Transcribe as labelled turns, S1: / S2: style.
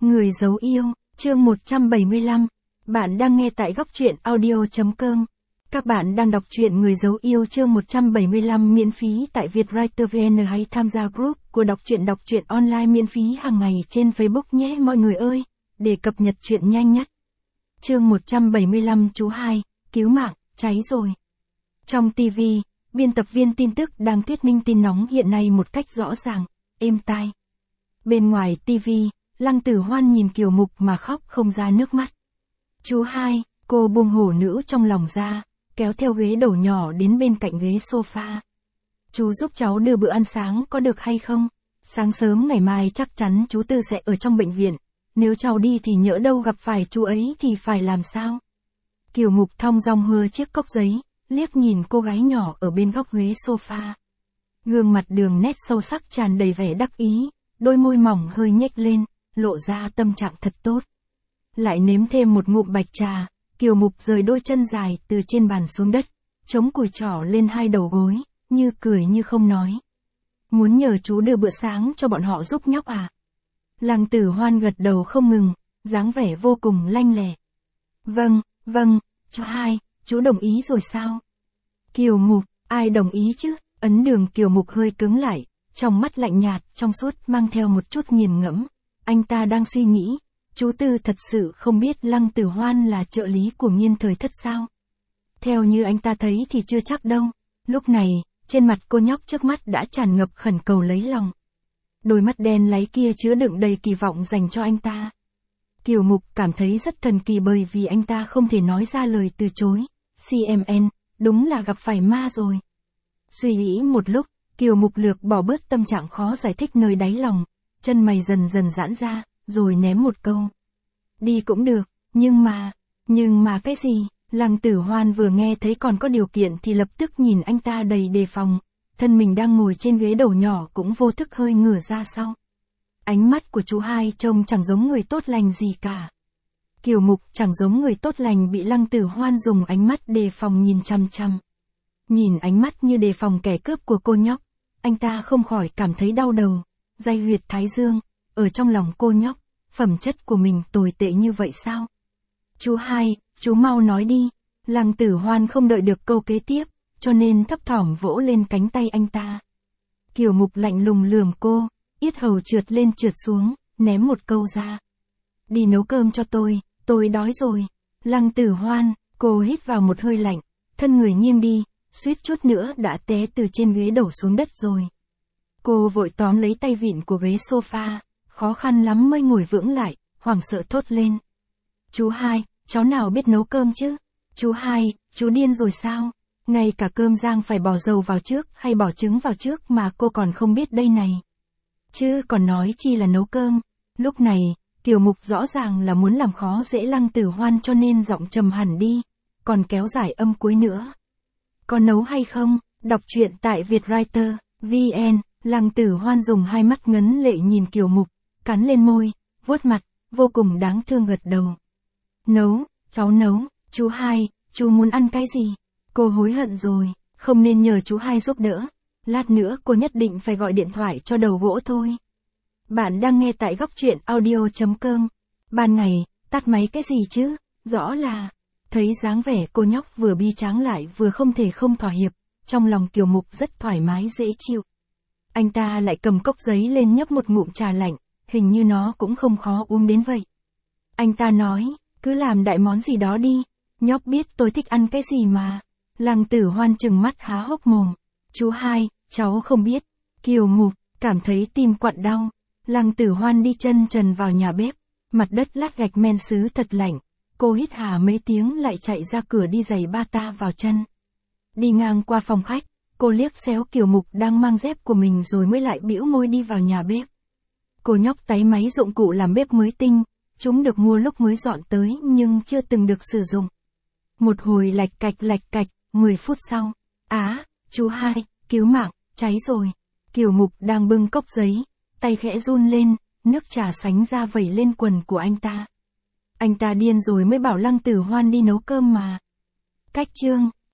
S1: Người giấu yêu, chương 175. Bạn đang nghe tại góc truyện audio.com. Các bạn đang đọc truyện Người giấu yêu chương 175 miễn phí tại Vietwriter VN, hay tham gia group của đọc truyện online miễn phí hàng ngày trên Facebook nhé mọi người ơi, để cập nhật truyện nhanh nhất. Chương 175 chú 2, cứu mạng, cháy rồi. Trong TV, biên tập viên tin tức đang thuyết minh tin nóng hiện nay một cách rõ ràng, êm tai. Bên ngoài TV, Lăng Tử Hoan nhìn Kiều Mục mà khóc không ra nước mắt. Chú 2, cô buông hổ nữ trong lòng ra, kéo theo ghế đầu nhỏ đến bên cạnh ghế sofa. Chú giúp cháu đưa bữa ăn sáng có được hay không? Sáng sớm ngày mai chắc chắn chú Tư sẽ ở trong bệnh viện. Nếu cháu đi thì nhỡ đâu gặp phải chú ấy thì phải làm sao? Kiều Mục thong dong hơ chiếc cốc giấy, liếc nhìn cô gái nhỏ ở bên góc ghế sofa. Gương mặt đường nét sâu sắc tràn đầy vẻ đắc ý, đôi môi mỏng hơi nhếch lên, lộ ra tâm trạng thật tốt. Lại nếm thêm một ngụm bạch trà, Kiều Mục rời đôi chân dài từ trên bàn xuống đất, chống cùi trỏ lên hai đầu gối, như cười như không nói. Muốn nhờ chú đưa bữa sáng cho bọn họ giúp nhóc à? Lăng Tử Hoan gật đầu không ngừng, dáng vẻ vô cùng lanh lẹ. Vâng, chú 2, chú đồng ý rồi sao? Kiều Mục, ai đồng ý chứ? Ấn Đường Kiều Mục hơi cứng lại, trong mắt lạnh nhạt, trong suốt mang theo một chút nghiền ngẫm. Anh ta đang suy nghĩ, chú Tư thật sự không biết Lăng Tử Hoan là trợ lý của Nghiên Thời Thất sao? Theo như anh ta thấy thì chưa chắc đâu. Lúc này, trên mặt cô nhóc trước mắt đã tràn ngập khẩn cầu lấy lòng. Đôi mắt đen láy kia chứa đựng đầy kỳ vọng dành cho anh ta. Kiều Mục cảm thấy rất thần kỳ bởi vì anh ta không thể nói ra lời từ chối. CMN, đúng là gặp phải ma rồi. Suy nghĩ một lúc, Kiều Mục lược bỏ bớt tâm trạng khó giải thích nơi đáy lòng. Chân mày dần dần giãn ra, rồi ném một câu. Đi cũng được, nhưng mà cái gì? Lăng Tử Hoan vừa nghe thấy còn có điều kiện thì lập tức nhìn anh ta đầy đề phòng. Thân mình đang ngồi trên ghế đầu nhỏ cũng vô thức hơi ngửa ra sau. Ánh mắt của chú 2 trông chẳng giống người tốt lành gì cả. Kiều Mục chẳng giống người tốt lành bị Lăng Tử Hoan dùng ánh mắt đề phòng nhìn chằm chằm. Nhìn ánh mắt như đề phòng kẻ cướp của cô nhóc, anh ta không khỏi cảm thấy đau đầu. Day huyệt thái dương, ở trong lòng cô nhóc, phẩm chất của mình tồi tệ như vậy sao? Chú 2, chú mau nói đi. Lăng Tử Hoan không đợi được câu kế tiếp, cho nên thấp thỏm vỗ lên cánh tay anh ta. Kiều Mục lạnh lùng lườm cô, yết hầu trượt lên trượt xuống, ném một câu ra. Đi nấu cơm cho tôi đói rồi. Lăng Tử Hoan, cô hít vào một hơi lạnh, thân người nghiêng đi, suýt chút nữa đã té từ trên ghế đổ xuống đất rồi. Cô vội tóm lấy tay vịn của ghế sofa, khó khăn lắm mới ngồi vững lại, hoảng sợ thốt lên. Chú 2, cháu nào biết nấu cơm chứ? Chú 2, chú điên rồi sao? Ngay cả cơm rang phải bỏ dầu vào trước hay bỏ trứng vào trước mà cô còn không biết đây này. Chứ còn nói chi là nấu cơm. Lúc này, Kiều Mục rõ ràng là muốn làm khó dễ Lăng Tử Hoan cho nên giọng trầm hẳn đi, còn kéo dài âm cuối nữa. Có nấu hay không? Đọc truyện tại Vietwriter VN. Lăng Tử Hoan dùng hai mắt ngấn lệ nhìn Kiều Mục, cắn lên môi, vuốt mặt, vô cùng đáng thương gật đầu. Nấu, cháu nấu. Chú 2, chú muốn ăn cái gì? Cô hối hận rồi, không nên nhờ chú 2 giúp đỡ. Lát nữa cô nhất định phải gọi điện thoại cho đầu gỗ thôi. Bạn đang nghe tại góc truyện audio.com. Ban ngày, tắt máy cái gì chứ? Rõ là, thấy dáng vẻ cô nhóc vừa bi tráng lại vừa không thể không thỏa hiệp, trong lòng Kiều Mục rất thoải mái dễ chịu. Anh ta lại cầm cốc giấy lên nhấp một ngụm trà lạnh, hình như nó cũng không khó uống đến vậy. Anh ta nói, cứ làm đại món gì đó đi, nhóc biết tôi thích ăn cái gì mà. Lăng Tử Hoan trừng mắt há hốc mồm. Chú 2, cháu không biết. Kiều Mục, cảm thấy tim quặn đau. Lăng Tử Hoan đi chân trần vào nhà bếp, mặt đất lát gạch men sứ thật lạnh. Cô hít hà mấy tiếng lại chạy ra cửa đi giày bata vào chân. Đi ngang qua phòng khách, cô liếc xéo Kiều Mục đang mang dép của mình rồi mới lại bĩu môi đi vào nhà bếp. Cô nhóc táy máy dụng cụ làm bếp mới tinh, chúng được mua lúc mới dọn tới nhưng chưa từng được sử dụng. Một hồi lạch cạch, 10 phút sau. Chú 2, cứu mạng, cháy rồi. Kiều Mục đang bưng cốc giấy, tay khẽ run lên, nước trà sánh ra vẩy lên quần của anh ta. Anh ta điên rồi mới bảo Lăng Tử Hoan đi nấu cơm mà. Cách chương